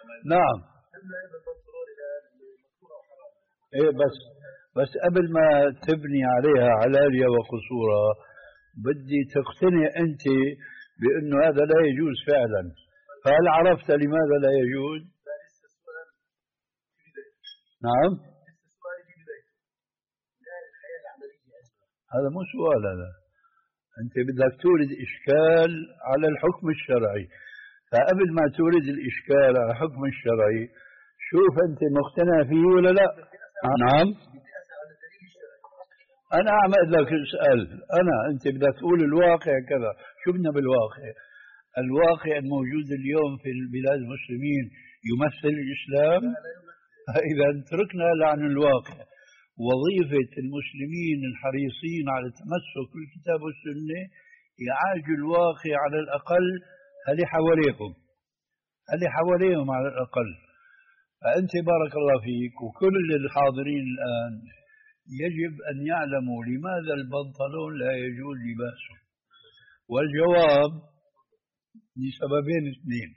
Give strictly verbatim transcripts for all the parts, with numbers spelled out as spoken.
نعم. إيه بس بس قبل ما تبني عليها علالية وقصورها بدي تقتنع أنت بأنه هذا لا يجوز فعلا. فهل عرفت لماذا لا يجوز؟ نعم. هذا مو سؤال، هذا أنت بدك تورد إشكال على الحكم الشرعي. فقبل ما تورد الإشكال على الحكم الشرعي شوف أنت مقتنع فيه ولا لا. نعم. أنا أعمل لك اسأل أنا، أنت بدك تقول الواقع كذا. شو بدنا بالواقع؟ الواقع الموجود اليوم في البلاد المسلمين يمثل الإسلام. إذا تركنا عن الواقع. وظيفة المسلمين الحريصين على التمسك بالكتاب والسنة يعالجوا الواقع على الأقل اللي حواليهم اللي حواليهم على الأقل. فأنت بارك الله فيك وكل الحاضرين الآن يجب أن يعلموا لماذا البنطلون لا يجوز لباسه. والجواب لسببين اثنين.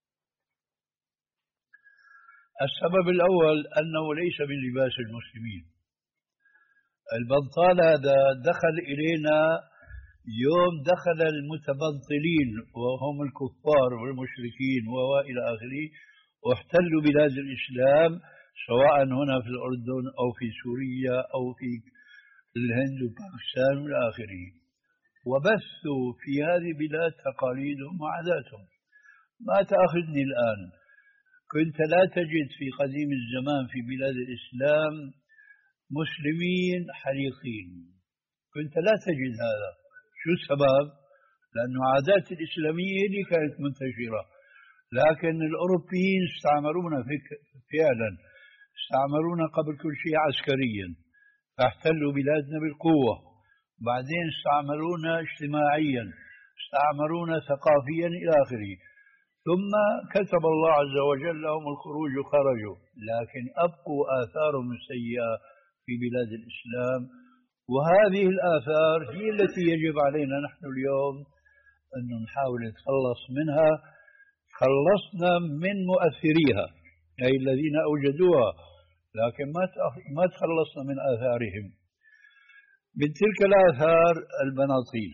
السبب الأول أنه ليس من لباس المسلمين. البنطال هذا دخل إلينا يوم دخل المتبنطلين وهم الكفار والمشركين وإلى آخره واحتلوا بلاد الإسلام سواء هنا في الأردن أو في سوريا أو في الهند وباكستان وإلى آخره، وبثوا في هذه البلاد تقاليدهم وعاداتهم. ما تأخذني الآن، كنت لا تجد في قديم الزمان في بلاد الإسلام مسلمين حريقين، كنت لا تجد هذا. شو السبب؟ لأن عادات الإسلامية اللي كانت منتشرة، لكن الأوروبيين استعمرونا فعلا، استعمرونا قبل كل شيء عسكريا، فاحتلوا بلادنا بالقوة. بعدين استعمرونا اجتماعيا، استعمرونا ثقافيا إلى آخره. ثم كتب الله عز وجل لهم الخروج وخرجوا، لكن أبقوا آثارهم السيئة في بلاد الإسلام. وهذه الآثار هي التي يجب علينا نحن اليوم أن نحاول نتخلص منها. خلصنا من مؤثريها أي الذين أوجدوها، لكن ما ما تخلصنا من آثارهم. من تلك الآثار البناطيل.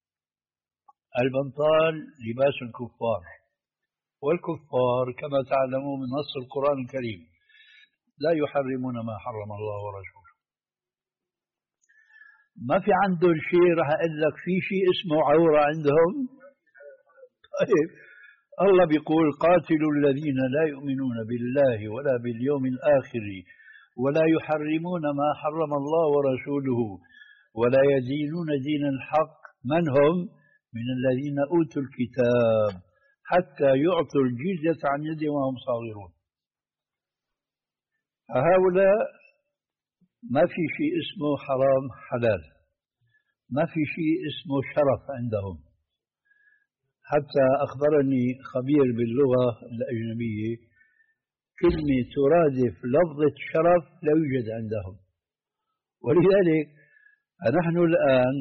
البنطال لباس الكفار، والكفار كما تعلمون من نص القرآن الكريم لا يحرمون ما حرم الله ورسوله. ما في عندهم شيء راح أقول لك في شيء اسمه عورة عندهم. طيب الله بيقول قاتلوا الذين لا يؤمنون بالله ولا باليوم الآخر ولا يحرمون ما حرم الله ورسوله ولا يدينون دين الحق من هم من الذين أوتوا الكتاب حتى يعطوا الجزية عن يد وهم صاغرون. هؤلاء ما في شيء اسمه حرام حلال، ما في شيء اسمه شرف عندهم. حتى أخبرني خبير باللغة الأجنبية كلمة ترادف لفظة شرف لا يوجد عندهم. ولذلك نحن الآن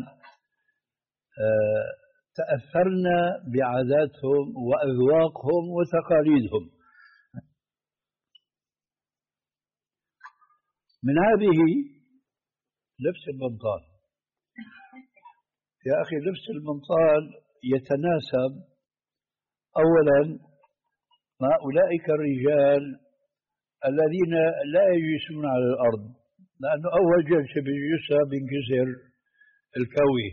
تأثرنا بعاداتهم وأذواقهم وتقاليدهم. من هذه لبس البنطال. يا أخي لبس البنطال يتناسب أولا مع أولئك الرجال الذين لا يجلسون على الأرض، لأنه أول جلسة بيجلسها بينكسر الكوي.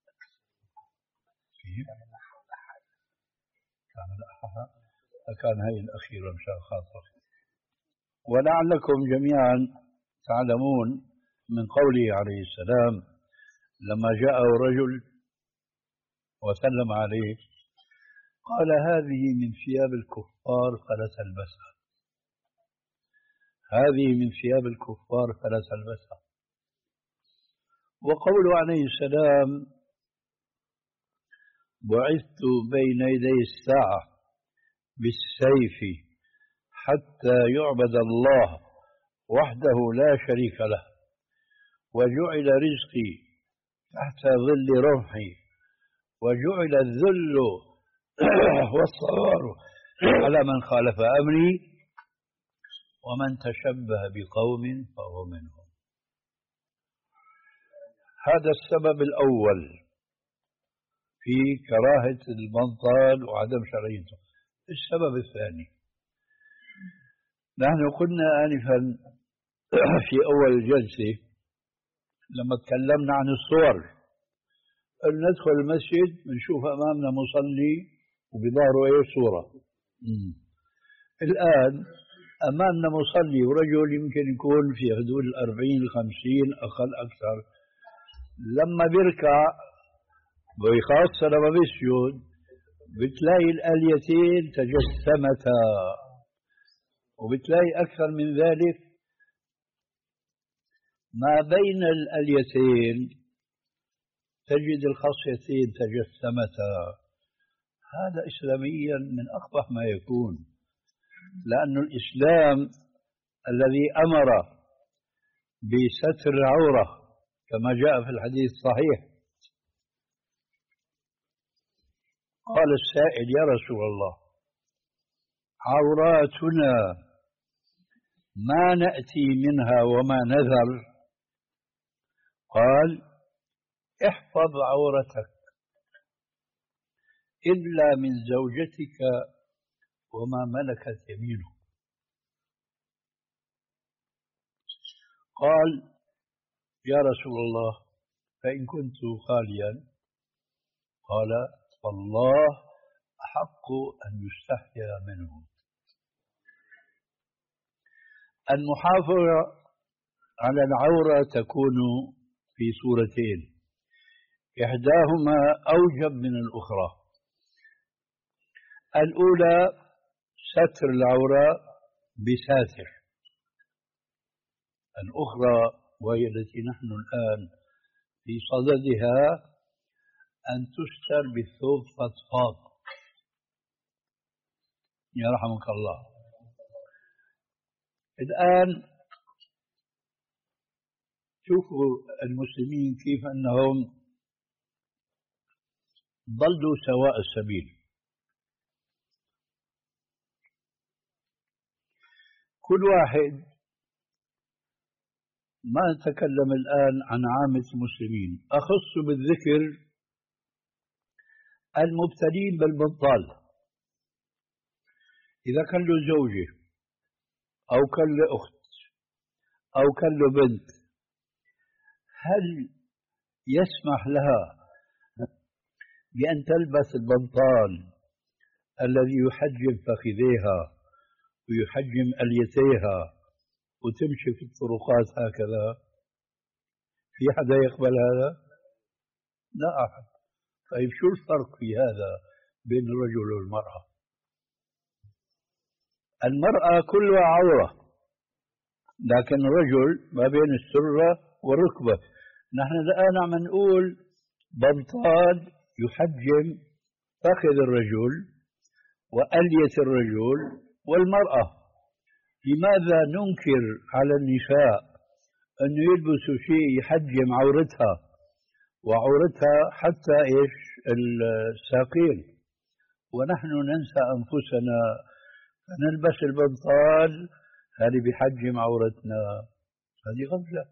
كان هاي الأخيرة مشان خاطر. ولعلكم جميعا تعلمون من قوله عليه السلام لما جاءه رجل وسلم عليه قال هذه من ثياب الكفار فلا تلبسها، هذه من ثياب الكفار فلا تلبسها. وقوله عليه السلام بعثت بين يدي الساعة بالسيف حتى يعبد الله وحده لا شريك له وجعل رزقي تحت ظل رمحي وجعل الذل والصغار على من خالف أمري ومن تشبه بقوم فهو منهم. هذا السبب الأول في كراهة البنطال وعدم شرعيته. السبب الثاني، نحن قلنا آنفا في أول الجلسة لما تكلمنا عن الصور، أن ندخل المسجد بنشوف أمامنا مصلي وبظهره إيه صورة. مم. الآن أمامنا مصلي ورجل يمكن يكون في حدود الأربعين الخمسين أقل أكثر، لما بيركع وخاصة لما بيسجد بتلاقي الآليتين تجسمتا، وبتلاقي أكثر من ذلك ما بين الآليتين تجد الخاصيتين تجسمتا. هذا إسلاميا من أقبح ما يكون، لأن الإسلام الذي أمر بستر العورة كما جاء في الحديث الصحيح، قال السائل يا رسول الله عوراتنا ما نأتي منها وما نذر؟ قال احفظ عورتك إلا من زوجتك وما ملكت يمينك. قال يا رسول الله فإن كنت خاليا؟ قال فالله أحق أن يستحيا منه. المحافظة على العورة تكون في صورتين، إحداهما أوجب من الأخرى. الأولى ستر العورة بساتر، الأخرى وهي التي نحن الآن في صددها أن تستر بالثوب فضفاض. يرحمك الله. الآن شوفوا المسلمين كيف أنهم ضلوا سواء السبيل. كل واحد، ما نتكلم الآن عن عامة المسلمين، أخص بالذكر المبتلين بالبنطال. إذا كان له زوجة أو كان له أخت أو كان له بنت، هل يسمح لها بأن تلبس البنطال الذي يحجم فخذيها ويحجم أليتيها وتمشي في الطرقات هكذا؟ في حدا يقبل هذا؟ لا أحد. طيب شو الفرق في هذا بين الرجل والمرأة؟ المرأة كلها عورة، لكن الرجل ما بين السرة والركبة. نحن الآن عم نقول بنطال يحجم فخذ الرجل وألية الرجل والمرأة. لماذا ننكر على النساء أن يلبسوا شيء يحجم عورتها وعورتها حتى إيش الساقين، ونحن ننسى أنفسنا فنلبس البنطال هذه بحجم عورتنا؟ هذه غفلة.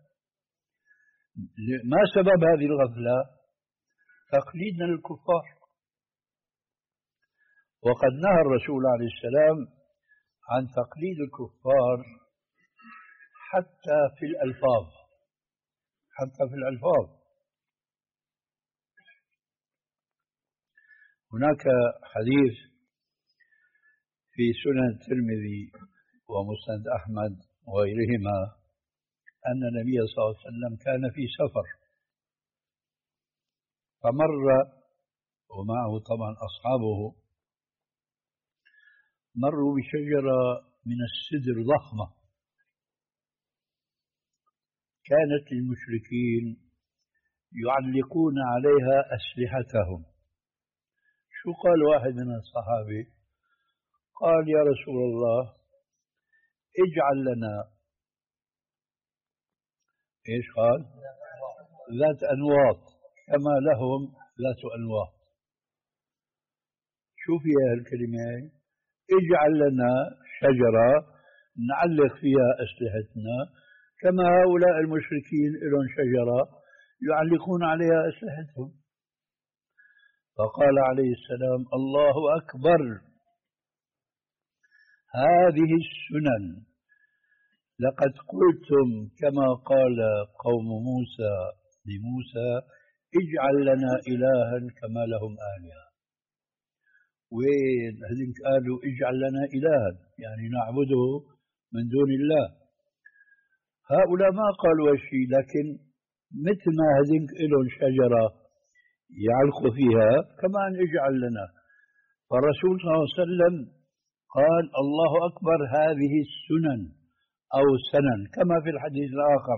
ما سبب هذه الغفلة؟ تقليدنا للكفار. وقد نهى الرسول عليه السلام عن تقليد الكفار حتى في الألفاظ، حتى في الألفاظ. هناك حديث في سنن الترمذي ومسند أحمد وغيرهما أن النبي صلى الله عليه وسلم كان في سفر، فمر ومعه طبعا أصحابه، مروا بشجرة من السدر ضخمة كانت للمشركين يعلقون عليها أسلحتهم. شو قال واحد من الصحابة؟ قال يا رسول الله اجعل لنا ايش؟ قال ذات أنواط كما لهم ذات أنواط. شو فيها الكلمة؟ اجعل لنا شجرة نعلق فيها أسلحتنا، كما هؤلاء المشركين لهم شجرة يعلقون عليها أسلحتهم. فقال عليه السلام: الله أكبر، هذه السنن، لقد قلتم كما قال قوم موسى لموسى: اجعل لنا إلها كما لهم آلهة. وين هذين قالوا اجعل لنا إلها يعني نعبده من دون الله؟ هؤلاء ما قالوا شيء، لكن مثل ما هذين لهم شجرة يعلقوا فيها كمان اجعل لنا. فالرسول صلى الله عليه وسلم قال: الله أكبر، هذه السنن أو سنن، كما في الحديث الآخر: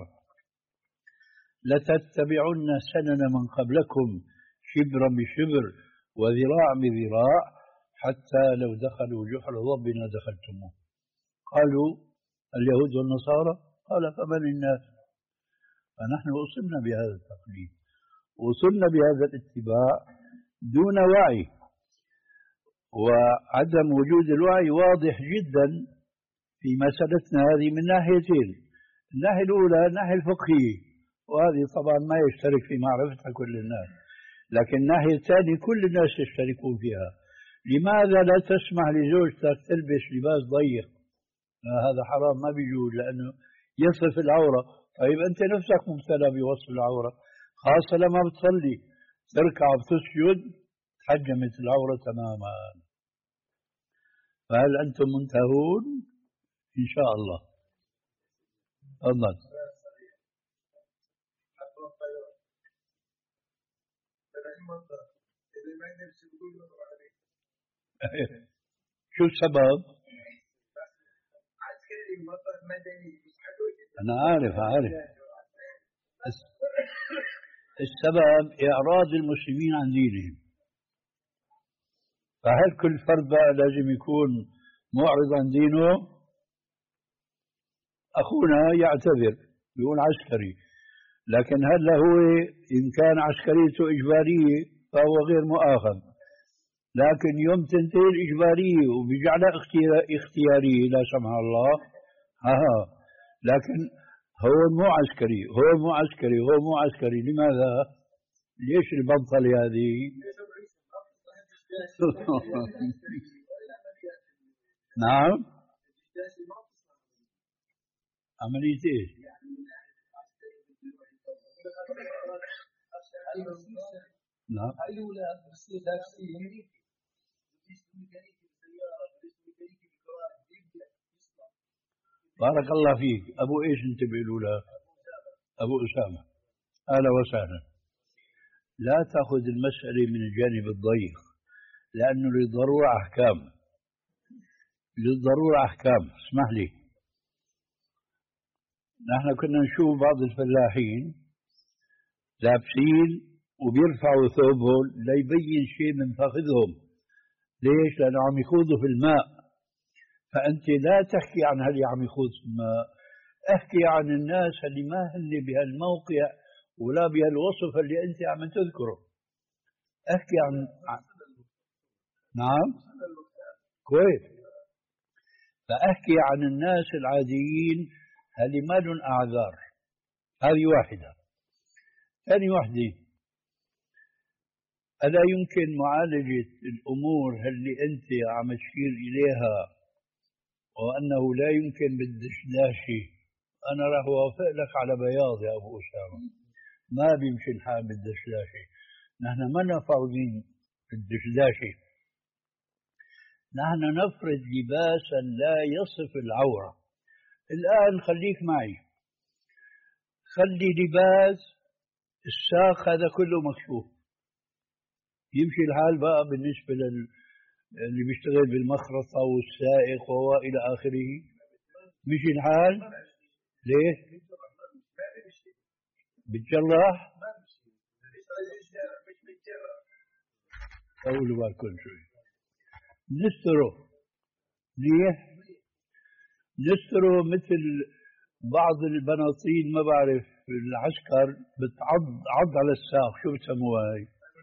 لتتبعن سنن من قبلكم شبرا بشبر وذراع بذراع حتى لو دخلوا جحر ضب دخلتموه. قالوا: اليهود والنصارى؟ قال: فمن الناس؟ فنحن وصلنا بهذا التقليد، وصلنا بهذا الاتباع دون وعي، وعدم وجود الوعي واضح جدا في مسألتنا هذه من ناحيتين: الناحية الأولى الناحية الفقهية، وهذه طبعا ما يشترك في معرفتها كل الناس، لكن الناحية الثانية كل الناس يشتركون فيها. لماذا لا تسمح لزوجتك تلبس لباس ضيق؟ هذا حرام، ما بيجوز، لأنه يصف العورة. طيب أنت نفسك مبتلى بوصف العورة، خاصة لما بتصلي تركع بتسجد تحجمت العورة تماما. فهل أنتم منتهون؟ إن شاء الله. تفضل. شو السبب؟ أنا عارف عارف السبب إعراض المسلمين عن دينهم. فهل كل فرد بقى لازم يكون معرض عن دينه؟ أخونا يعتذر يقول عسكري، لكن هل هو إن كان عسكريته إجبارية فهو غير مؤاخذ، لكن يوم تنتهي الإجبارية وبيجعلها اختيارية لا سمح الله، ها لكن هو مو عسكري، هو مو عسكري، هو مو عسكري. لماذا؟ ليش البنطلة هذه؟ نعم. عملية ايش؟ نعم. بارك الله فيك. أبو إيش أنت بيقولوا له؟ أبو أسامة. أهلا وسهلا. لا تأخذ المسألة من الجانب الضيق، لأنه للضرورة أحكام، للضرورة أحكام. اسمح لي، نحن كنا نشوف بعض الفلاحين لابسين وبيرفعوا ثوبهم ليبين شيء من فخذهم. ليش؟ لأنه عم يخوضوا في الماء. فأنت لا تحكي عن اللي عم يخوض في الماء، احكي عن الناس اللي ما هن بهالموقع ولا بهالوصف اللي أنت عم تذكره. احكي عن نعم كويس. فأحكي عن الناس العاديين اللي ما لهم أعذار. هذه واحدة. ثاني واحدة، ألا يمكن معالجة الأمور اللي أنت عم تشير إليها وأنه لا يمكن بالدشداشي؟ أنا راح أوافق لك على بياض يا أبو أسامة، ما بيمشي الحال بالدشداشي. نحن ما نفرضين الدشداشي، نحن نفرض لباسا لا يصف العورة. الآن خليك معي، خلي لباس الساق هذا كله مكشوف، يمشي الحال بقى بالنسبة لل اللي بيشتغل بالمخرطة والسائق وإلى آخره، مشي الحال. ليه؟ بتجرح؟ قولوا بالكل شوي. نستره. ليه؟ نستره مثل بعض البناطيل، ما بعرف العسكر بتعض عض على الساق، شو بسموها هاي؟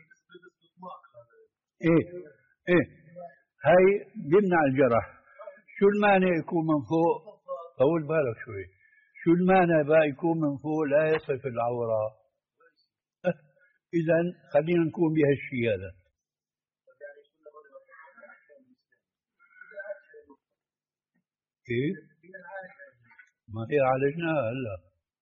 ايه ايه هاي بيمنع الجرح. شو المانع يكون من فوق طول بالك شوي. شو المعنى بقى يكون من فوق لا يصف العورة؟ إذا خلينا نكون بهالشيء هذا. كيف؟ ما هي عالجناها هلا.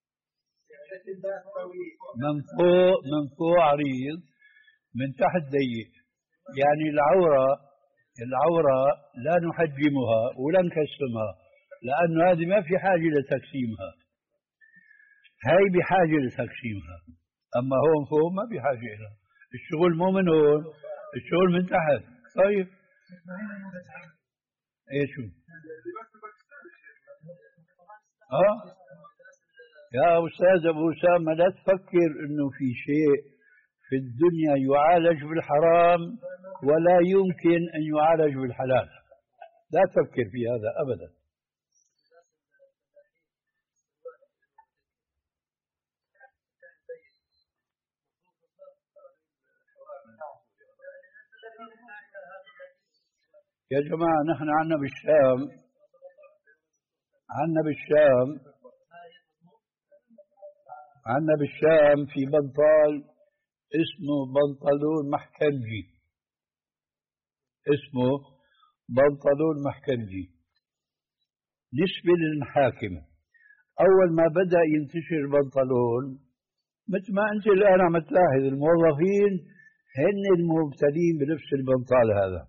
من فوق من فوق عريض، من تحت ضيق. يعني العورة العورة لا نحجمها ولا نكسمها، لأنه هذه ما في حاجة لتقسيمها، هاي بحاجة لتقسيمها. أما هون فوق ما بحاجة لها. الشغل مو من هون، الشغل من تحت. طيب ايه شو؟ اه يا أستاذ أبو أسامة، لا تفكر إنه في شيء في الدنيا يعالج بالحرام ولا يمكن أن يعالج بالحلال. لا تفكر في هذا أبدا. يا جماعة نحن عنا بالشام عنا بالشام عنا بالشام في بنطال اسمه بنطلون محكمجي، اسمه بنطلون محكمجي نسبة للمحاكم. أول ما بدأ ينتشر البنطلون، مثل ما أنت الآن عم تلاحظ الموظفين هن المبتلين بلبس البنطال هذا.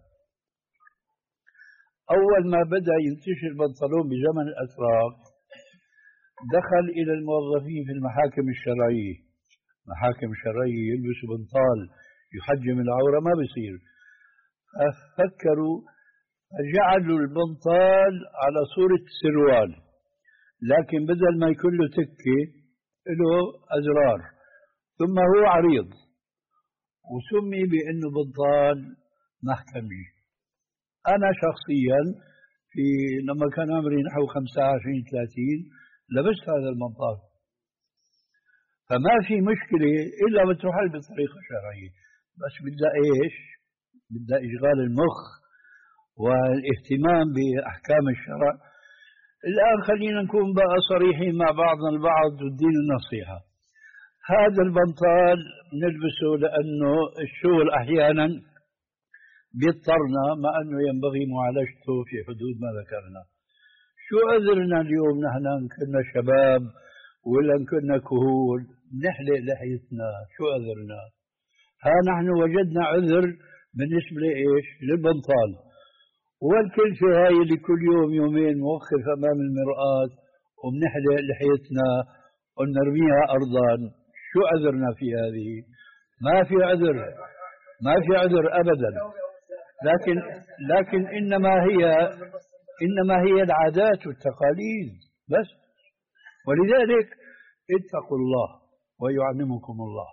أول ما بدأ ينتشر البنطلون بزمن الأتراك، دخل إلى الموظفين في المحاكم الشرعية. محاكم شرعية يلبسوا بنطال يحجم العورة ما بصير. فكروا فجعلوا البنطال على صورة سروال، لكن بدل ما يكون له تكة له أزرار، ثم هو عريض، وسمي بأنه بنطال محكمي. أنا شخصيا في لما كان عمري نحو خمسة وعشرين ثلاثين لبست هذا البنطال، فما في مشكلة إلا بتروح بطريقة شرعية. بس بدها إيش؟ بدها إشغال المخ والاهتمام بأحكام الشرع. الآن خلينا نكون بقى صريحين مع بعضنا البعض والدين النصيحة. هذا البنطال نلبسه لأنه الشغل أحيانا بيضطرنا، مع أنه ينبغي معالجته في حدود ما ذكرنا. شو عذرنا اليوم نحن إن كنا شباب ولا إن كنا كهول نحلق لحيتنا؟ شو عذرنا؟ ها نحن وجدنا عذر بالنسبة لإيش؟ للبنطال. والكلفة هاي اللي كل يوم يومين موقف أمام المرآة وبنحلق لحيتنا ونرميها أرضا، شو عذرنا في هذه؟ ما في عذر، ما في عذر أبدا. لكن لكن إنما هي إنما هي العادات والتقاليد بس. ولذلك اتقوا الله ويعلمكم الله.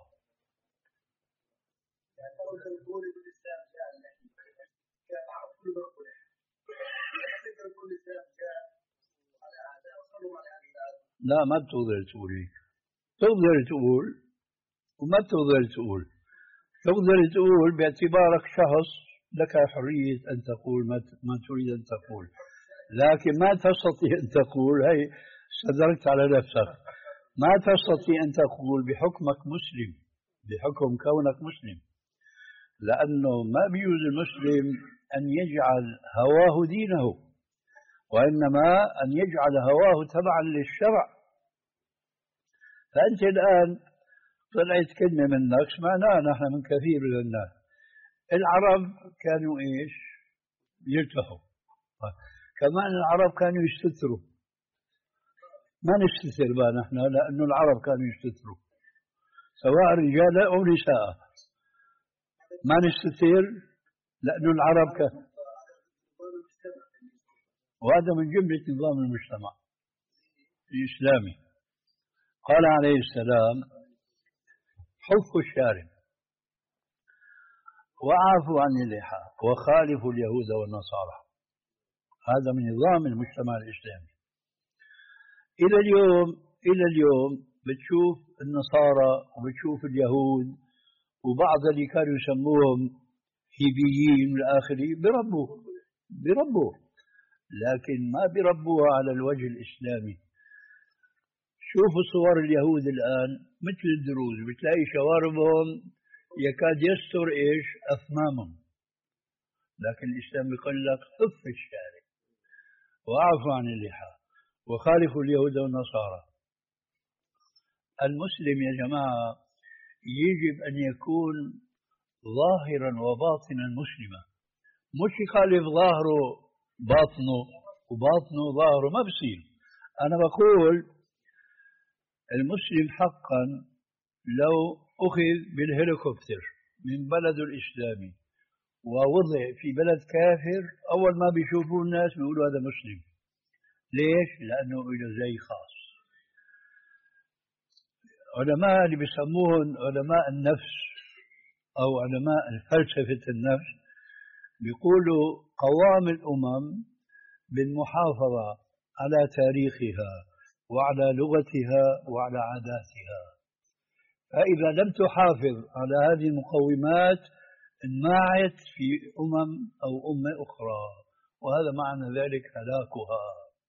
لا ما بتقدر تقول هيك. تقدر تقول وما بتقدر تقول. تقدر تقول باعتبارك شخص لك حرية أن تقول ما تريد أن تقول، لكن ما تستطيع أن تقول، هي صدرت على نفسك، ما تستطيع أن تقول بحكمك مسلم، بحكم كونك مسلم، لأنه ما بيجوز المسلم أن يجعل هواه دينه، وإنما أن يجعل هواه تبعا للشرع. فأنت الآن طلعت كلمة منك سمعناها نحن من كثير من الناس. العرب كانوا إيش؟ يرتاحوا. كمان العرب كانوا يستتروا. ما نستتر بقى نحن، لأنه العرب كانوا يستتروا سواء رجال أو نساء. ما نستتر لأنه العرب كان، وهذا من جملة نظام المجتمع الإسلامي. قال عليه السلام: حفوا الشارب وعافوا عن اللحى وخالفوا اليهود والنصارى. هذا من نظام المجتمع الإسلامي. إلى اليوم إلى اليوم بتشوف النصارى وبتشوف اليهود وبعض اللي كانوا يسموهم هيبيين والآخرين بربوا بربوا لكن ما بربوها على الوجه الإسلامي. شوفوا صور اليهود الآن مثل الدروز، بتلاقي شواربهم يكاد يستر إيش أفمامهم، لكن الإسلام يقول لك حف الشارع وأعفوا عن اللحى وخالفوا اليهود والنصارى. المسلم يا جماعة يجب أن يكون ظاهرا وباطنا مسلما، مش يخالف ظاهره باطنه وباطنه ظاهره، ما بصير. أنا بقول المسلم حقا لو أخذ بالهليكوبتر من بلده الإسلامي ووضع في بلد كافر، أول ما بيشوفوه الناس بيقولوا هذا مسلم. ليش؟ لأنه له زي خاص. علماء اللي بيسموهم علماء النفس أو علماء فلسفة النفس بيقولوا قوام الأمم بالمحافظة على تاريخها وعلى لغتها وعلى عاداتها، فإذا لم تحافظ على هذه المقومات انماعت في أمم أو أمة أخرى، وهذا معنى ذلك هلاكها.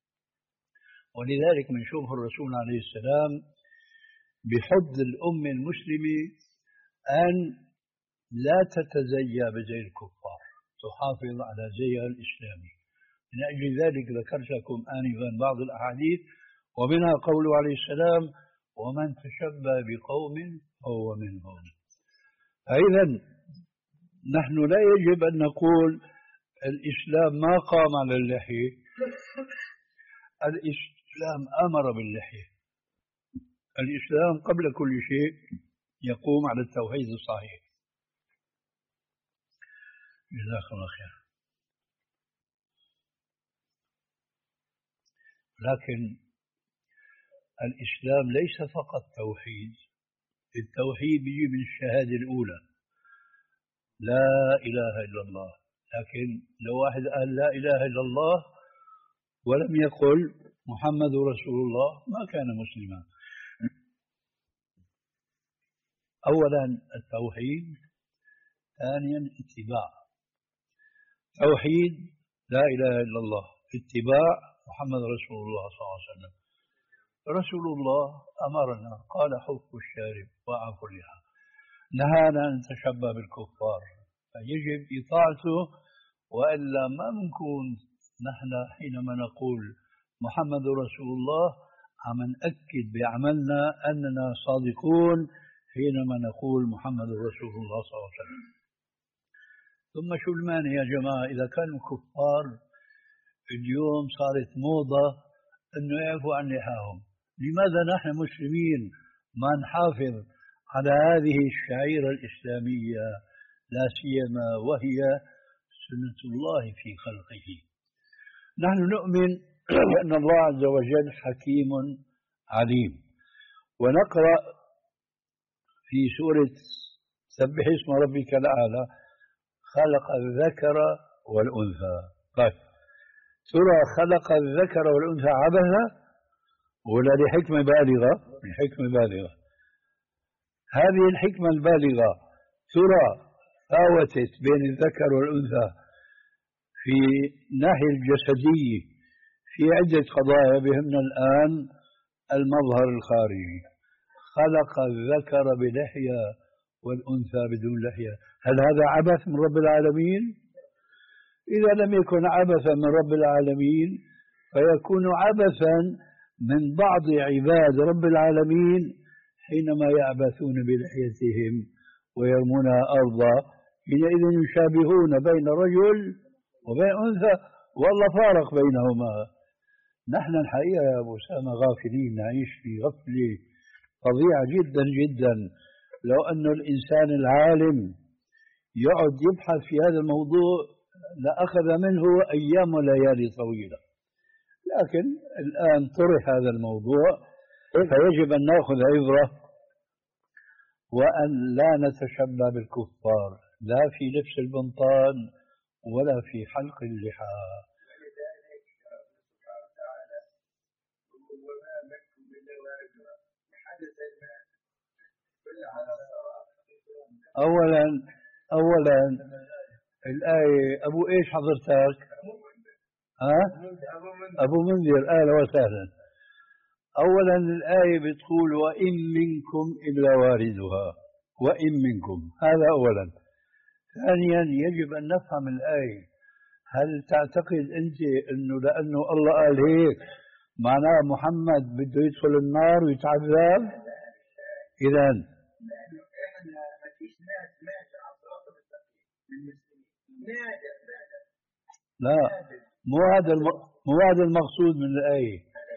ولذلك بنشوف الرسول عليه السلام بحض الأمة المسلمة أن لا تتزيى بزي الكفار، تحافظ على زيها الإسلامي. من أجل ذلك ذكرت لكم آنفا بعض الأحاديث، ومنها قوله عليه السلام: ومن تشبه بقوم فهو منهم. فإذا نحن لا يجب أن نقول الإسلام ما قام على اللحية، الإسلام أمر باللحية. الإسلام قبل كل شيء يقوم على التوحيد الصحيح. جزاك الله خير. لكن الإسلام ليس فقط توحيد، التوحيد يجي من الشهادة الأولى لا إله إلا الله. لكن لو واحد قال لا إله إلا الله ولم يقل محمد رسول الله ما كان مسلما. أولا التوحيد، ثانيا اتباع. توحيد لا إله إلا الله، اتباع محمد رسول الله صلى الله عليه وسلم. رسول الله أمرنا قال حفوا الشارب وأعفوا اللحى، نهانا أن نتشبه بالكفار، فيجب إطاعته. وإلا ما بنكون نحن حينما نقول محمد رسول الله عم نأكد بعملنا أننا صادقون حينما نقول محمد رسول الله صلى الله عليه وسلم. ثم شو المانع يا جماعة إذا كانوا كفار اليوم صارت موضة أنه يعفوا عن لحاهم، لماذا نحن مسلمين ما نحافظ على هذه الشعيرة الإسلامية، لا سيما وهي سنة الله في خلقه؟ نحن نؤمن بأن الله عز وجل حكيم عليم، ونقرأ في سورة سبح اسم ربك الأعلى: خلق الذكر والأنثى. طيب، ترى خلق الذكر والأنثى عبثا ولا لحكمة بالغة؟ لحكمة بالغة. هذه الحكمة البالغة ترى فاوتت بين الذكر والأنثى في الناحية الجسدية في عدة قضايا، بهمنا الآن المظهر الخارجي. خلق الذكر بلحية والأنثى بدون لحية، هل هذا عبث من رب العالمين؟ إذا لم يكن عبثا من رب العالمين فيكون عبثا من بعض عباد رب العالمين حينما يعبثون بلحيتهم ويرمونها أرضا، حينئذ يشابهون بين رجل وبين أنثى والله فارق بينهما. نحن الحقيقة يا أبو أسامة غافلين، نعيش في غفلة فظيعة جدا جدا. لو أن الإنسان العالم يقعد يبحث في هذا الموضوع لأخذ منه أيام وليالي طويلة، لكن الآن طرح هذا الموضوع، فيجب أن نأخذ عبرة وأن لا نتشبه بالكفار، لا في لبس البنطال ولا في حلق اللحى. أولا أولا الآية أبو إيش حضرتك؟ ها؟ أبو منذر، أهلا وسهلا. أولا الآية بتقول وإن منكم إلا واردها، وإن منكم، هذا أولا. ثانيا يجب أن نفهم الآية. هل تعتقد أنت أنه لأنه الله قال هيك معناه محمد بده يدخل النار ويتعذب؟ إذا لا، مو هذا مو هذا المقصود من الآية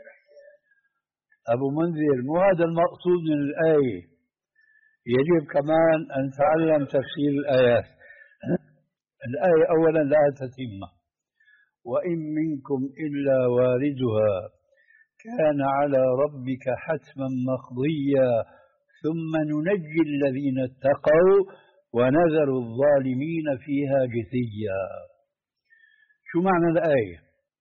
أبو منذر، مو هذا المقصود من الآية. يجب كمان أن نتعلم تفسير الآيات. الآية أولا لا تتمة، وإن منكم إلا واردها كان على ربك حتما مقضيا ثم ننجي الذين اتقوا ونذر الظالمين فيها جثيا. شو معنى الآية؟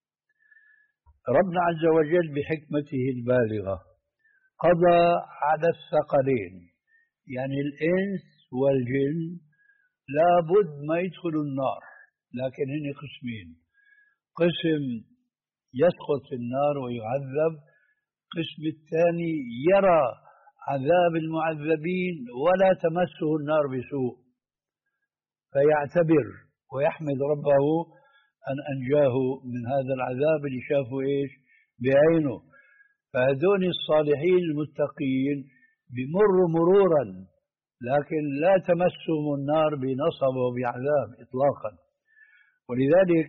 ربنا عز وجل بحكمته البالغة قضى على الثقلين، يعني الإنس والجن لابد ما يدخلوا النار، لكن هن قسمين: قسم يسقط في النار ويعذب، قسم الثاني يرى عذاب المعذبين ولا تمسه النار بسوء فيعتبر ويحمد ربه أن أنجاه من هذا العذاب اللي شافه إيش بعينه. فهذون الصالحين المتقين بمروا مرورا لكن لا تمسهم النار بنصب وبعذاب إطلاقا. ولذلك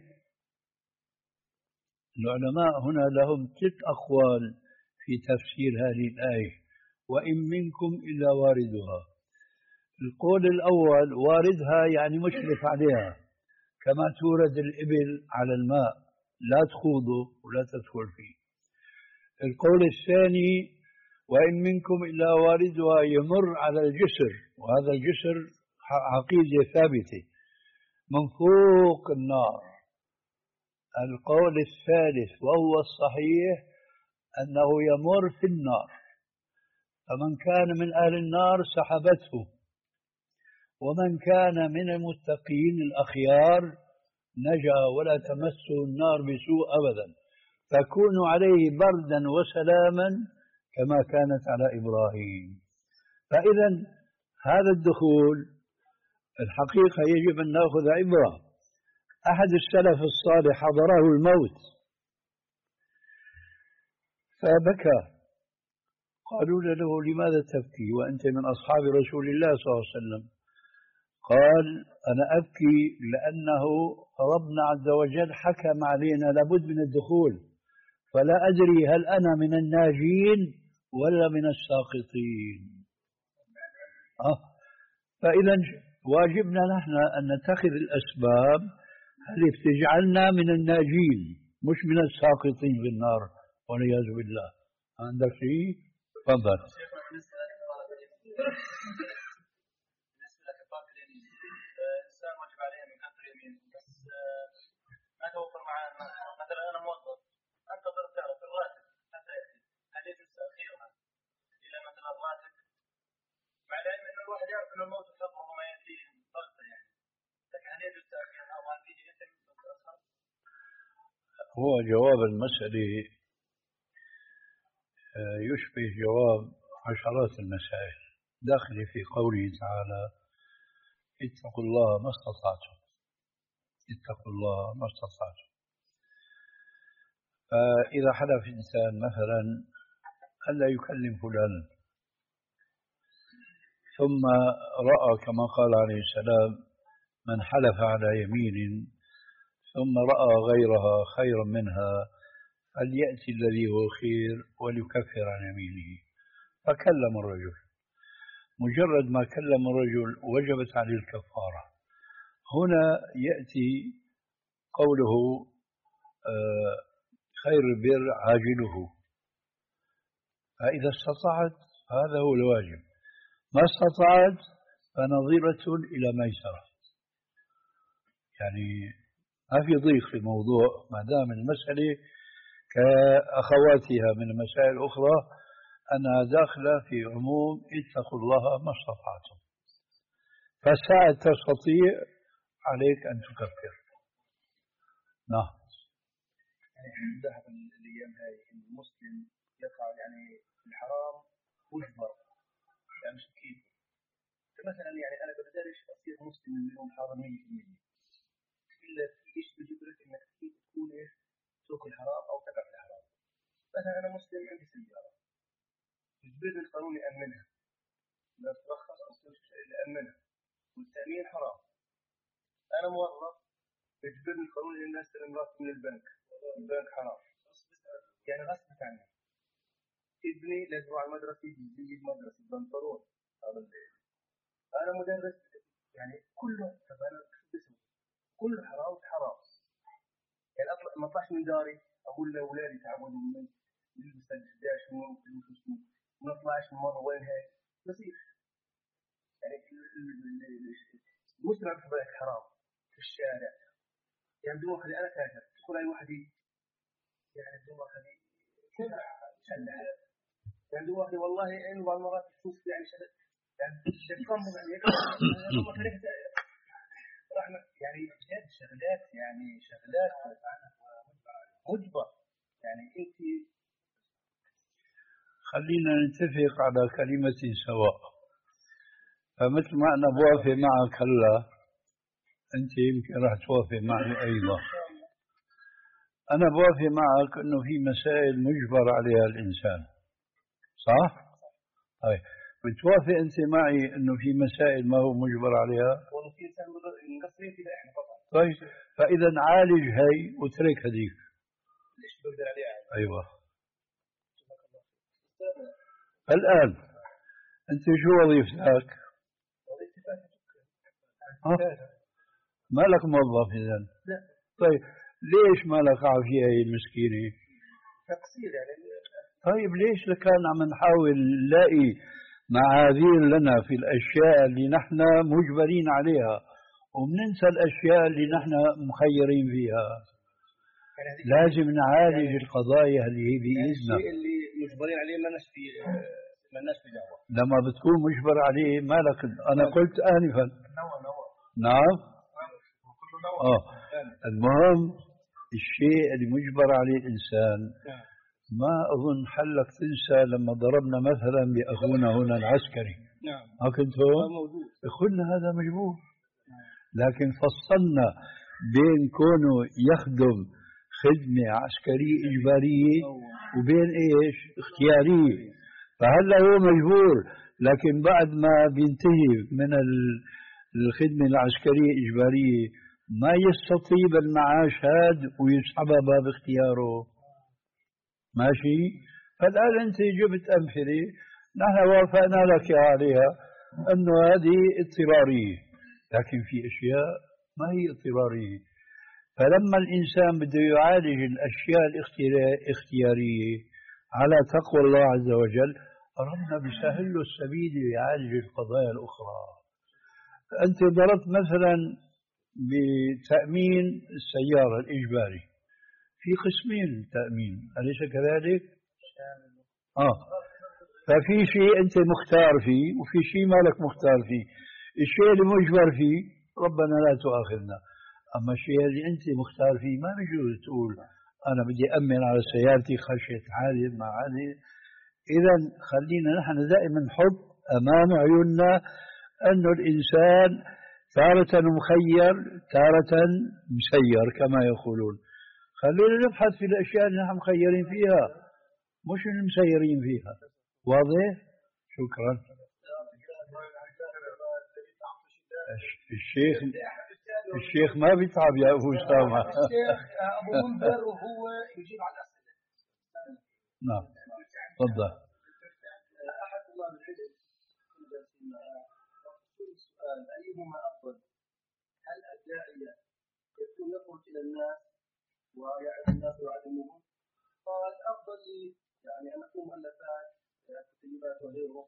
العلماء هنا لهم ست أقوال في تفسير هذه الآية: وإن منكم إلا واردها. القول الأول واردها يعني مشرف عليها، كما تورد الإبل على الماء، لا تخوضه ولا تدخل فيه. القول الثاني وإن منكم إلا واردها يمر على الجسر، وهذا الجسر عقيدة ثابتة من فوق النار. القول الثالث وهو الصحيح أنه يمر في النار، فمن كان من أهل النار سحبته، ومن كان من المتقين الأخيار نجا ولا تمسه النار بسوء أبدا، تكون عليه بردا وسلاما كما كانت على إبراهيم. فإذا هذا الدخول الحقيقة يجب أن نأخذ عبرة. أحد السلف الصالح حضره الموت فبكى، قالوا له لماذا تبكي وأنت من أصحاب رسول الله صلى الله عليه وسلم؟ قال أنا أبكي لأنه ربنا عز وجل حكم علينا لابد من الدخول، فلا أدري هل أنا من الناجين ولا من الساقطين. أه فإذا واجبنا نحن أن نتخذ الأسباب اللي بتجعلنا من الناجين مش من الساقطين في النار والعياذ بالله. عندك شيء؟ تفضل. الإنسان واجب عليه من كثر يمين، بس ما توفر معه. مثلا أنا موظف أنتظر في الراتب حتى يأتي، هل يجوز تأخيرها إلى مثلا الراتب؟ مع العلم أن الواحد يعرف أن الموت يقرب ما يأتيه بغتة يعني، لكن هل يجوز تأخيرها وهل يجي يتم تأخر؟ هو جواب المسألة يشبه جواب عشرات المسائل داخل في قوله تعالى اتقوا الله ما استطعتم، اتقوا الله ما استطعتم. فإذا حلف إنسان مثلا ألا يكلم فلان ثم رأى كما قال عليه السلام من حلف على يمين ثم رأى غيرها خيرا منها فليأتي الذي هو خير وليكفر عن يمينه. فكلم الرجل، مجرد ما كلم الرجل وجبت عليه الكفارة. هنا يأتي قوله آه خير البر عاجله، فإذا استطعت هذا هو الواجب، ما استطعت فنظيرة إلى ميسرة. يعني ما في ضيق في الموضوع ما دام المسألة كأخواتها من المسائل الأخرى أنها داخلة في عموم اتقوا الله ما استطعتم. فساعة تستطيع عليك أن تكفر. نعم. يعني ذهب الايام هاي ان المسلم يقع يعني الحرام مجبر، يعني مش كيف. فمثلا يعني انا بقدرش اصير مسلم اليوم حرام مية بالمية الا ايش بجبرك انك تكون ايش تترك الحرام او تقع في الحرام. مثلا انا مسلم عندي سياره، يجبرني القانون يامنها، لا ترخص او يامنها، والتامين حرام. انا موظف يجبرني القانون ان استلم راتب من البنك، البنك حرام، يعني غصب عني. ابني لازم يروح على المدرسه يجي المدرسه بنطلون هذا الليل. انا مدرس يعني كله، طب انا كله حرام في حرام. يعني اطلع ما اطلعش من داري اقول لاولادي تعودوا من نلبس الحداش ونلبس ما نطلعش من مره وين هيك بصير. يعني المسلم في بالك حرام في الشارع، يعني بدون واحد انا تاجر تدخل اي واحد يعني بدون واحد شلح، يعني بدون واحد والله انه بعض المرات تشوف يعني شغل يعني تفهم يعني والله فرحت رحنا يعني بجد شغلات يعني شغلات مجبر. يعني انت خلينا نتفق على كلمة سواء. فمثل ما أنا بوافق معك هلا، أنت يمكن راح توافق معي أيضا. أنا بوافق معك أنه في مسائل مجبر عليها الإنسان، صح؟ طيب بتوافق أنت معي أنه في مسائل ما هو مجبر عليها؟ والله في إنسان نقصين كذا إحنا طبعا. طيب فإذا عالج هي وترك هذيك. ليش بقدر عليها؟ أيوة. الآن أنت شو وظيفتك؟ وظيفتي ها؟ ما لك موظف إذن؟ لا. طيب ليش ما لك عافية هي المسكينة؟ تقصير يعني. طيب ليش لكان عم نحاول نلاقي معاذير لنا في الأشياء اللي نحن مجبرين عليها وبننسى الأشياء اللي نحن مخيرين فيها؟ يعني لازم نعالج يعني القضايا اللي هي بإيدنا. الشيء اللي مجبرين عليه ما ناس في ما ناس في دعوة. لما بتكون مجبر عليه ما لك. أنا قلت آنفا نوع نوع. نعم. آه المهم الشيء اللي مجبر عليه الإنسان ما أظن حلك تنسى لما ضربنا مثلا بأخونا هنا العسكري. نعم. ما كنتوا؟ قلنا هذا مجبور، لكن فصلنا بين كونه يخدم خدمة عسكرية إجبارية وبين إيش اختيارية. فهلا هو مجبور، لكن بعد ما بينتهي من الخدمة العسكرية الإجبارية ما يستطيع المعاش هاد ويسحبها باب اختياره. ماشي؟ فالآن أنت جبت أمثلة نحن وافقنا لك عليها أنه هذه اضطرارية، لكن في أشياء ما هي اضطرارية. فلما الإنسان بده يعالج الأشياء الاختيارية على تقوى الله عز وجل ربنا بيسهل له السبيل يعالج القضايا الأخرى. أنت ضربت مثلا بتأمين السيارة الإجباري، في قسمين للتأمين أليس كذلك؟ آه ففي شيء أنت مختار فيه وفي شيء مالك مختار فيه. الشيء اللي مجبر فيه ربنا لا تؤاخذنا، أما الشيء اللي أنت مختار فيه ما بيجوز تقول أنا بدي أمن على سيارتي خشية حادث مع حادث. إذا خلينا نحن دائما نحط أمام عيوننا أنه الإنسان تارة مخير تارة مسير كما يقولون. خلينا نبحث في الأشياء اللي نحن مخيرين فيها مش المسيرين فيها. واضح؟ شكرا. الشيخ الشيخ ما بيتعب يا أبو أسامة. الشيخ أبو منذر وهو يجيب على الأسئلة. نعم تفضل. أحد الله العلم السؤال أيهما أفضل؟ هل الداعية يكون يخرج إلى الناس ويعلم الناس ويعلمهم؟ قال أفضل لي يعني أن أكون مؤلفات كتيبات وغيره.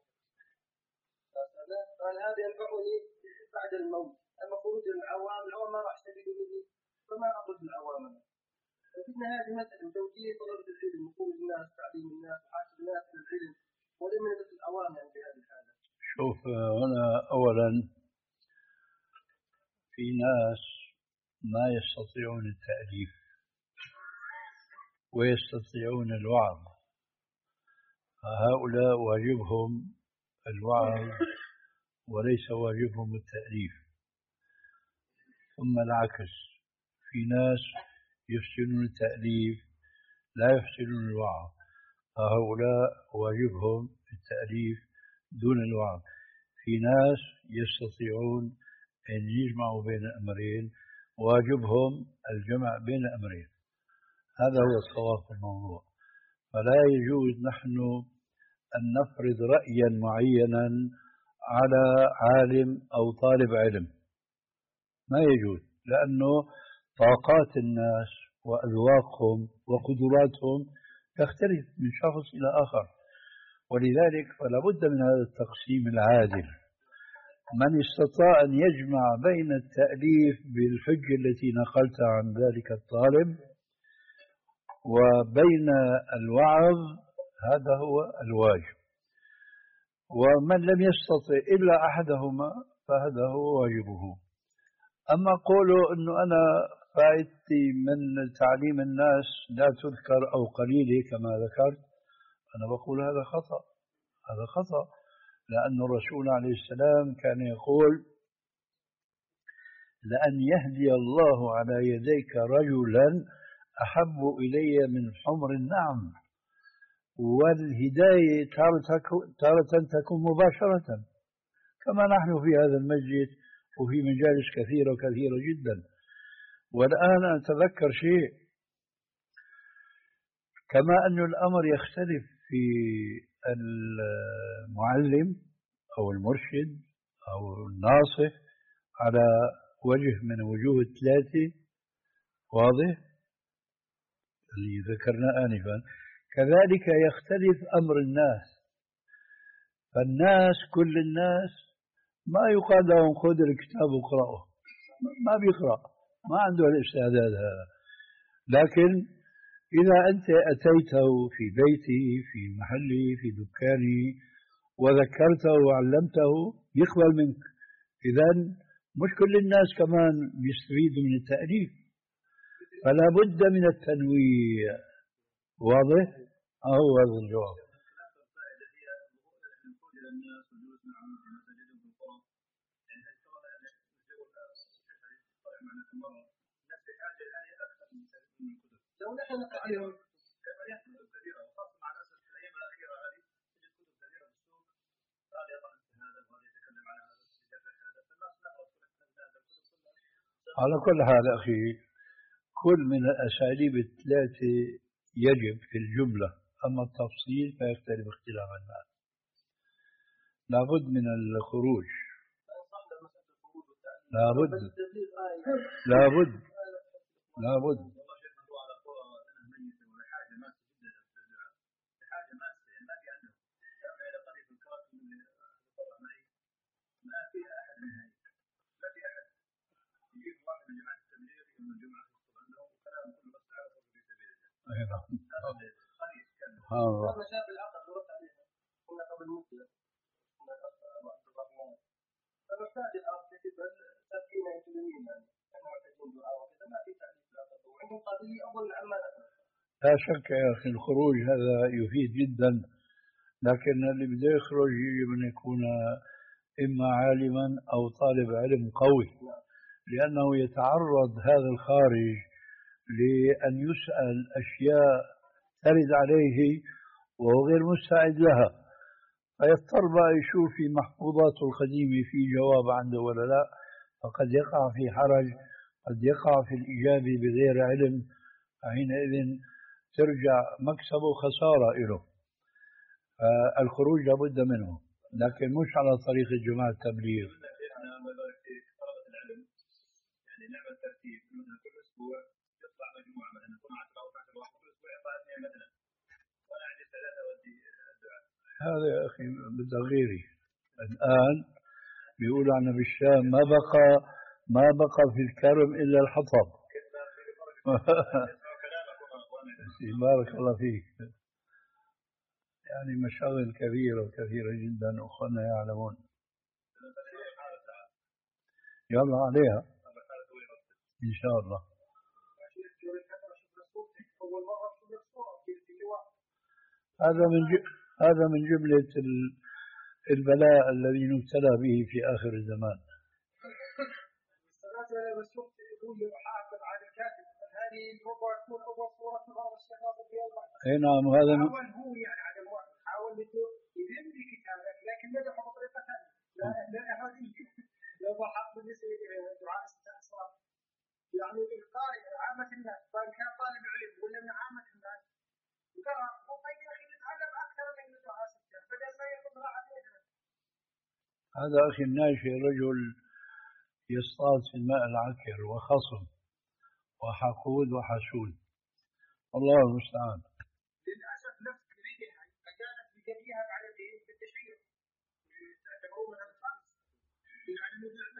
قال هذا ينفعني بعد الموت، أما خروج العوام العوام ما راح يستفيدوا مني فما أخرج العوام. لكن هذه مثلا توجيه طلبة العلم وخروج الناس تعليم الناس وحاجة الناس للعلم ولم يدرس العوام يعني بهذه الحالة. شوف هنا أولا في ناس ما يستطيعون التأليف، ويستطيعون الوعظ، فهؤلاء واجبهم الوعظ وليس واجبهم التأليف. ثم العكس، في ناس يحسنون التأليف لا يحسنون الوعظ، فهؤلاء واجبهم التأليف دون الوعظ. في ناس يستطيعون أن يجمعوا بين الأمرين، واجبهم الجمع بين الأمرين. هذا هو الصواب في الموضوع. فلا يجوز نحن أن نفرض رأيا معينا على عالم أو طالب علم، ما يجوز، لأنه طاقات الناس وأذواقهم وقدراتهم تختلف من شخص إلى آخر، ولذلك فلا بد من هذا التقسيم العادل. من استطاع أن يجمع بين التأليف بالحجة التي نقلتها عن ذلك الطالب وبين الوعظ، هذا هو الواجب. ومن لم يستطع إلا أحدهما فهذا هو واجبه. أما قولوا أنه أنا فائدتي من تعليم الناس لا تذكر أو قليلة كما ذكرت، أنا بقول هذا خطأ، هذا خطأ، لأن الرسول عليه السلام كان يقول: لأن يهدي الله على يديك رجلا أحب إلي من حمر النعم. والهداية تارة تكون مباشرة، كما نحن في هذا المسجد وفي مجالس كثيرة وكثيرة جدا. والآن أتذكر شيء، كما أن الأمر يختلف في المعلم أو المرشد أو الناصح على وجه من وجوه الثلاثة، واضح اللي ذكرنا آنفا، كذلك يختلف أمر الناس. فالناس كل الناس ما يقال لهم خذ الكتاب واقرأه، ما بيقرأ، ما عنده الاستعداد هذا. لكن إذا أنت أتيته في بيتي في محلي في دكاني وذكرته وعلمته يقبل منك. إذن مش كل الناس كمان بيستفيدوا من التأليف، فلا بد من التنويع. واضح؟ هو هذا الجواب. لو نحن نقرأهم كما يحدث كثيرا، وخاصة مع الأسف في الأيام الأخيرة هذه تجد كتب كثيرة في السوق، هذا يقرأ في هذا وهذا يتكلم عن هذا ويتكلم هذا، فالناس نقرأ كل على كل حال أخي، كل من الأساليب الثلاثة يجب في الجملة، أما التفصيل فيختلف اختلاف الناس. لابد من الخروج، لابد لابد لابد لا شك يا أخي الخروج هذا يفيد جدا، لكن اللي بده يخرج يجب أن يكون إما عالما أو طالب علم قوي، لأنه يتعرض هذا الخارج لأن يسأل أشياء ترد عليه وهو غير مستعد لها، فيضطر بقى يشوف في محفوظاته القديمة في جواب عنده ولا لا، فقد يقع في حرج، قد يقع في الإجابة بغير علم، حينئذ ترجع مكسبه خسارة له. فالخروج لابد منه، لكن مش على طريق جماعة التبليغ. يعني نعمل ترتيب مثلا كل اسبوع يطلع مجموعه مثلا نكون عشرة او اثناشر واحد كل اسبوع يطلع اثنين مثلا، وانا عندي ثلاثه اودي الدعاء. هذا يا اخي بدها غيري. الان بيقولوا عنا بالشام ما بقى ما بقى في الكرم الا الحطب. بارك الله فيك. يعني مشاغل كبيره وكثيره جدا، اخواننا يعلمون. يلا عليها إن شاء الله. هذا من ج... هذا من جملة البلاء الذي نبتلى به في آخر الزمان. بس وقت يقول يحافظ على الكاتب هذه الربع تكون أول صورة من بعض الشباب في الله. أي نعم. هذا حاول هو يعني على الوقت حاول يذم لي كتابك لكن مدحه بطريقة ثانية. لا لا هذه لو بحط بالنسبة دعاء استئصال يعني القارئ عامة الناس فإن كان طالب علم ولا من عامة الناس وقرأ وطيب يا أخي نتعلم أكثر من دعاء استئصال بدل ما يكون راحة يدنا. هذا أخي الناشئ رجل يصطاد في الماء العكر وخصم وحقود وحسود، الله المستعان. للأسف نفس كريدها فكانت بجميعها على التشيع تعتبرون من الخمس يعني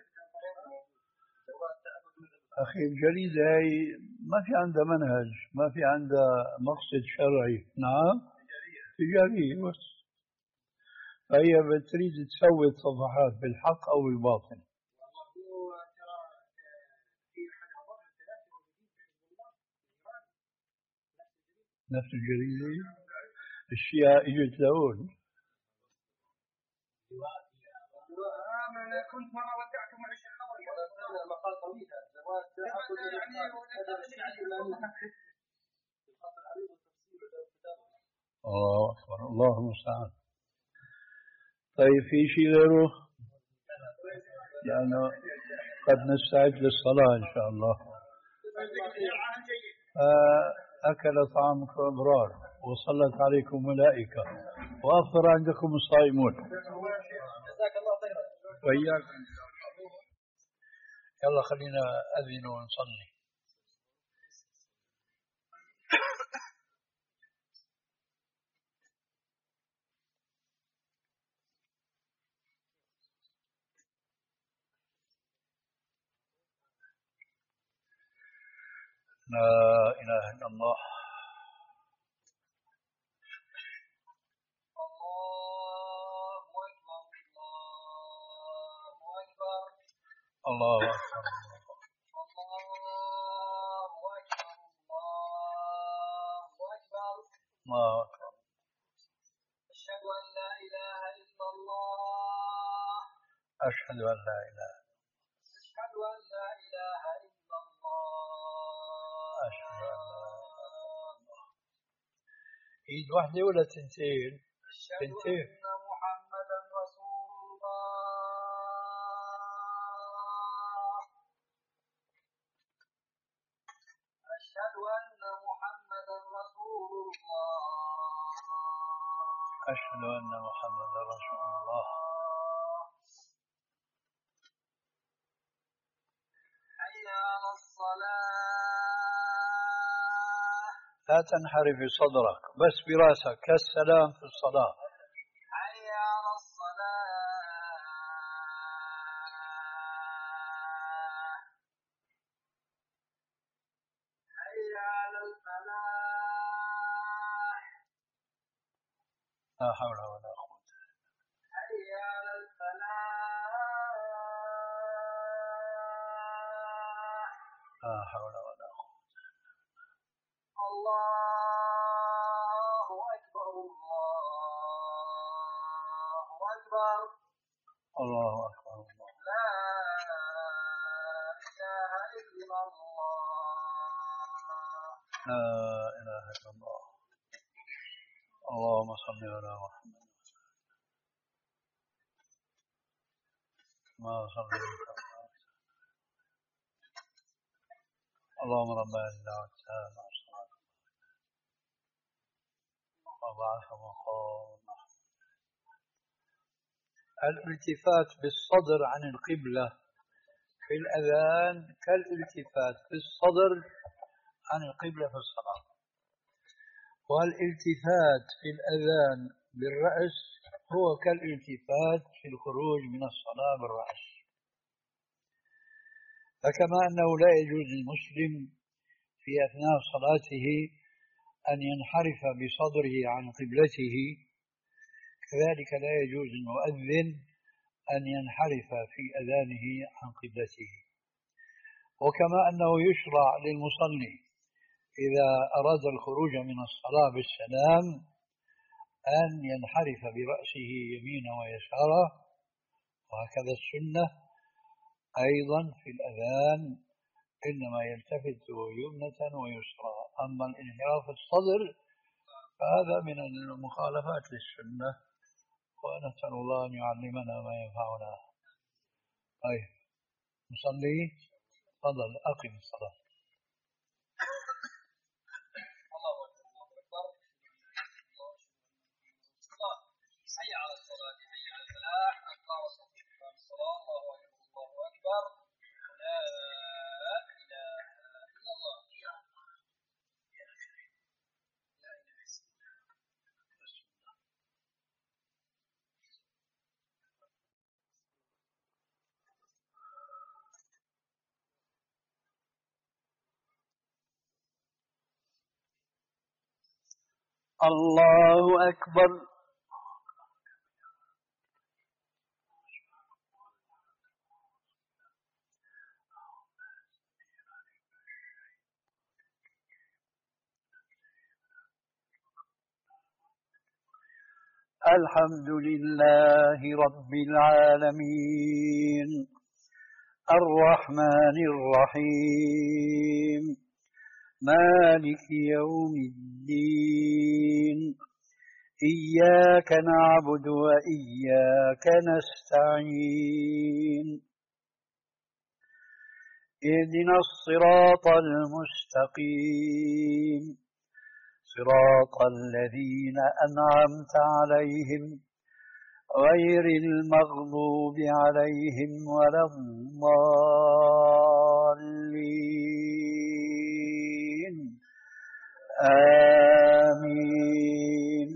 أخي الجريدة هي ما في عندها منهج، ما في عندها مقصد شرعي. نعم تجارية بس، فهي بتريد تسوي صفحات بالحق أو بالباطل. نفس الجريدة الشيعة اجت لهون. أنا كنت مرة ودعت مع الشيخ خبري مقال طويل زواج تأخذ الله أكبر، الله المستعان. طيب في شيء غيره؟ لأنه قد نستعد للصلاة إن شاء الله. أكل طعامكم أبرار وصلت عليكم ملائكة وأفطر عندكم الصائمون. جزاك الله خيرا. وإياكم. يلا خلينا أذن ونصلي. لا إله إلا الله. الله أكبر. الله أكبر. أشهد أن لا إله إلا الله. أشهد أن لا إله. أشهد أن لا إله إلا الله. أشهد أن لا إله إلا الله. إيد واحدة ولا تنتين؟ تنتين. أشهد أن محمدا رسول الله. أشهد أن محمدا رسول الله. أشهد أن محمدا رسول الله. حي على الصلاة. لا تنحرف صدرك بس براسك كالسلام في الصلاة. حي على الصلاة. حي على الفلاح. لا حول ولا قوة. حي على الفلاح. لا حول ولا قوة. الله أكبر. الله أكبر. الله أكبر. الله. لا إله إلا الله. لا إله إلا الله. اللهم صل على محمد. ما صليت. اللهم رب الدعوة التامة والصلاة وبعث مقام. الالتفات بالصدر عن القبلة في الأذان كالالتفات بالصدر عن القبلة في الصلاة، والالتفات في الأذان بالرأس هو كالالتفات في الخروج من الصلاة بالرأس. فكما أنه لا يجوز للمسلم في أثناء صلاته أن ينحرف بصدره عن قبلته، كذلك لا يجوز للمؤذن أن ينحرف في أذانه عن قبلته. وكما أنه يشرع للمصلي إذا أراد الخروج من الصلاة بالسلام أن ينحرف برأسه يمينا ويسارا، وهكذا السنة أيضا في الأذان إنما يلتفت يمنة ويسرى. أما الانحراف الصدر فهذا من المخالفات للسنة، ونسأل الله أن يعلمنا ما ينفعنا. طيب نصلي. تفضل أقم الصلاة. حي على الصلاة، حي على الفلاح، الله أكبر، الصلاة، الله أكبر، الله أكبر، لا إله إلا الله. الله أكبر. الحمد لله رب العالمين، الرحمن الرحيم، مالك يوم الدين، إياك نعبد وإياك نستعين، اهدنا الصراط المستقيم، صراط الذين أنعمت عليهم غير المغضوب عليهم ولا الضالين، آمين.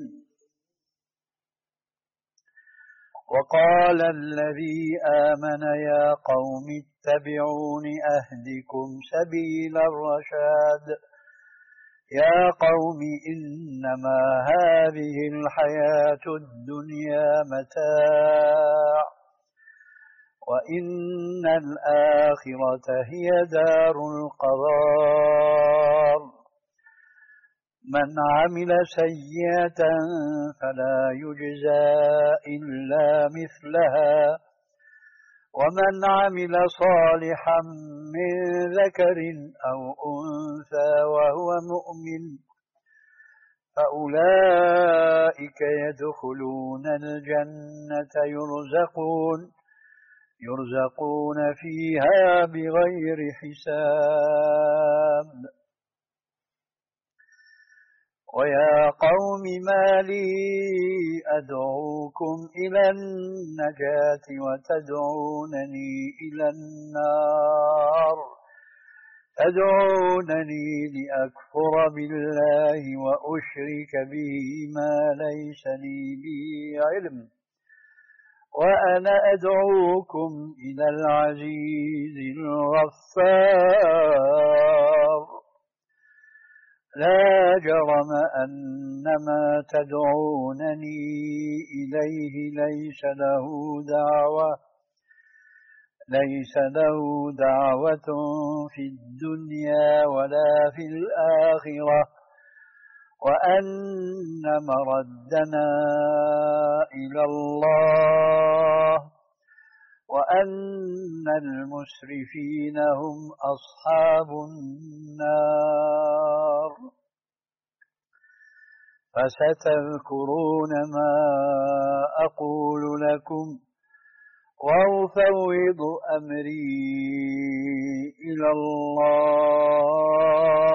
وقال الذي آمن يا قوم اتبعون أهدكم سبيل الرشاد. يا قوم إنما هذه الحياة الدنيا متاع، وإن الآخرة هي دار القرار. من عمل سيئة فلا يجزى إلا مثلها، ومن عمل صالحا من ذكر أو أنثى وهو مؤمن فأولئك يدخلون الجنة يرزقون يرزقون فيها بغير حساب. ويا قوم ما لي أدعوكم إلى النجاة وتدعونني إلى النار تدعونني لأكفر بالله وأشرك به ما ليس لي به علم، وأنا أدعوكم إلى العزيز الغفار. لا جرم أن ما تدعونني إليه ليس له دعوة ليس له دعوة في الدنيا ولا في الآخرة، وأن مردنا إلى الله، وأن المسرفين هم أصحاب النار. فستذكرون ما أقول لكم وأفوض أمري إلى الله،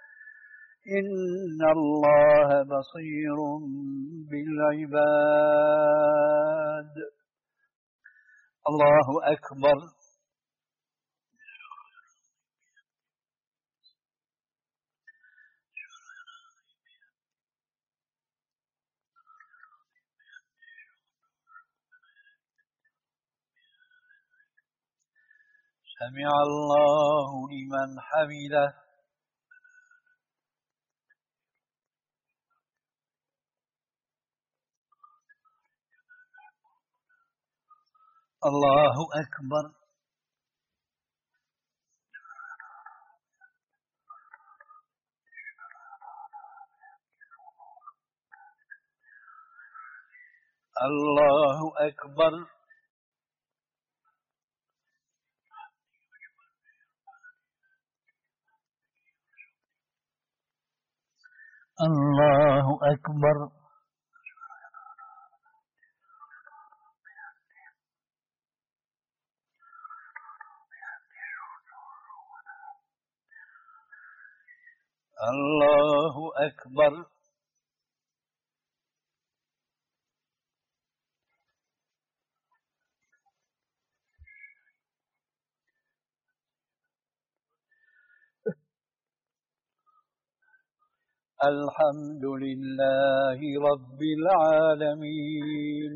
إن الله بصير بالعباد. الله أكبر. سمع الله لمن حمده. الله أكبر. الله أكبر. الله أكبر. الله أكبر. الحمد لله رب العالمين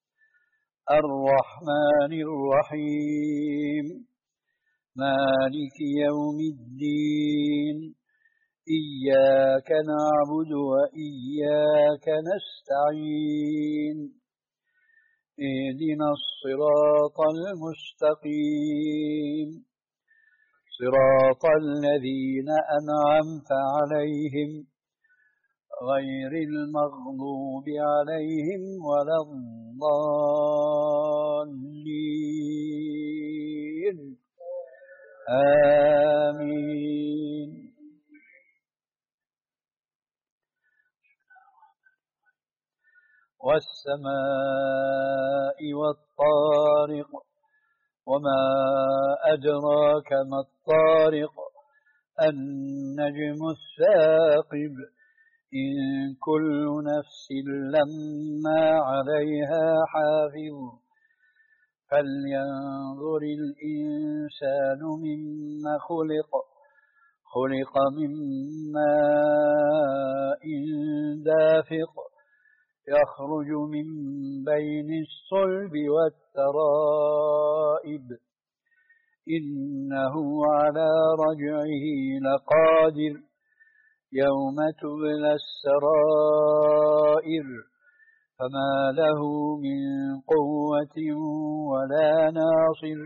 الرحمن الرحيم مالك يوم الدين إياك نعبد وإياك نستعين اهدنا الصراط المستقيم صراط الذين أنعمت عليهم غير المغضوب عليهم ولا الضالين آمين. والسماء والطارق وما أدراك ما الطارق النجم الثاقب إن كل نفس لما عليها حافظ فلينظر الإنسان مما خلق خلق من ماء دافق يخرج من بين الصلب والترائب إنه على رجعه لقادر يوم تبلى السرائر فما له من قوة ولا ناصر.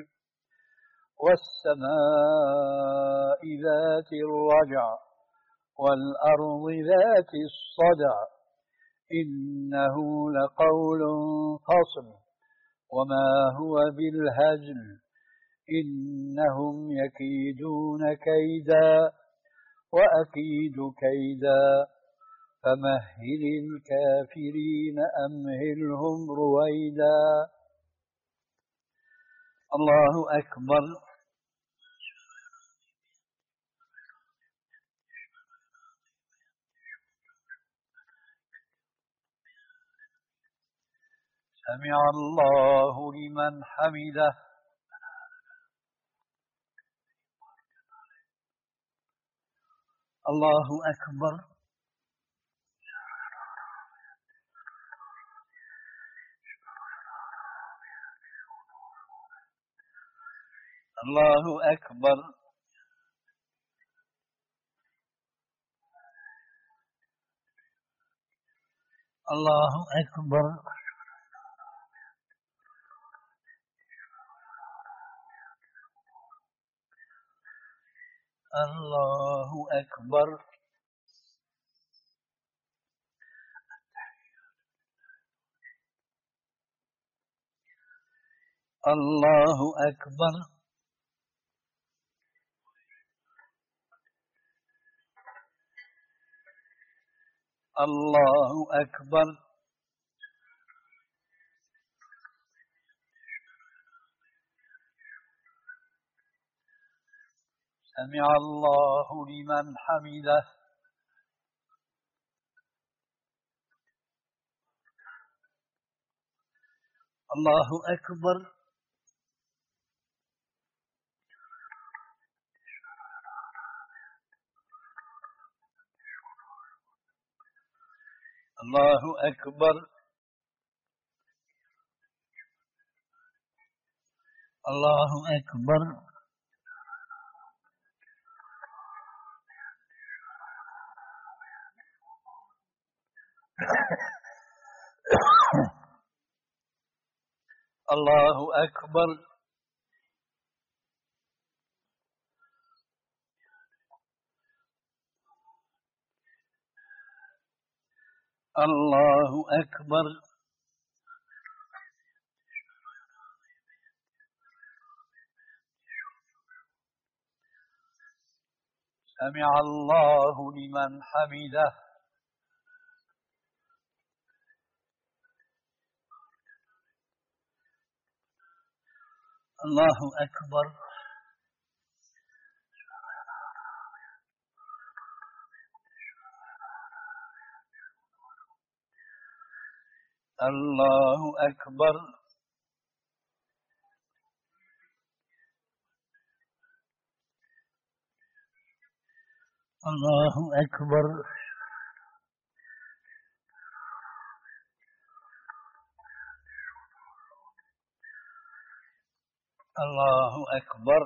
والسماء ذات الرجع والأرض ذات الصدع إنه لقول فصل وما هو بالهزل إنهم يكيدون كيدا وأكيد كيدا فمهل الكافرين أمهلهم رويدا. الله أكبر. سمع الله لمن حمده. الله أكبر. الله أكبر. الله أكبر. الله أكبر. الله أكبر. الله أكبر. سمع الله لمن حمده. الله أكبر. الله أكبر. الله أكبر. الله أكبر. الله أكبر. سمع الله لمن حمده. الله أكبر. الله أكبر. الله أكبر. الله أكبر.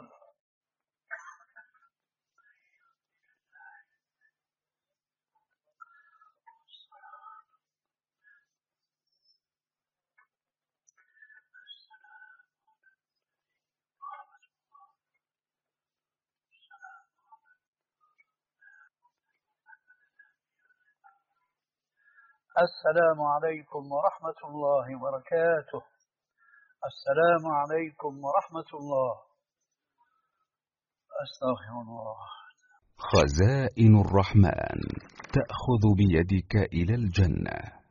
السلام عليكم ورحمة الله وبركاته. السلام عليكم ورحمة الله. أستغفر الله. خزائن الرحمن تأخذ بيدك إلى الجنة.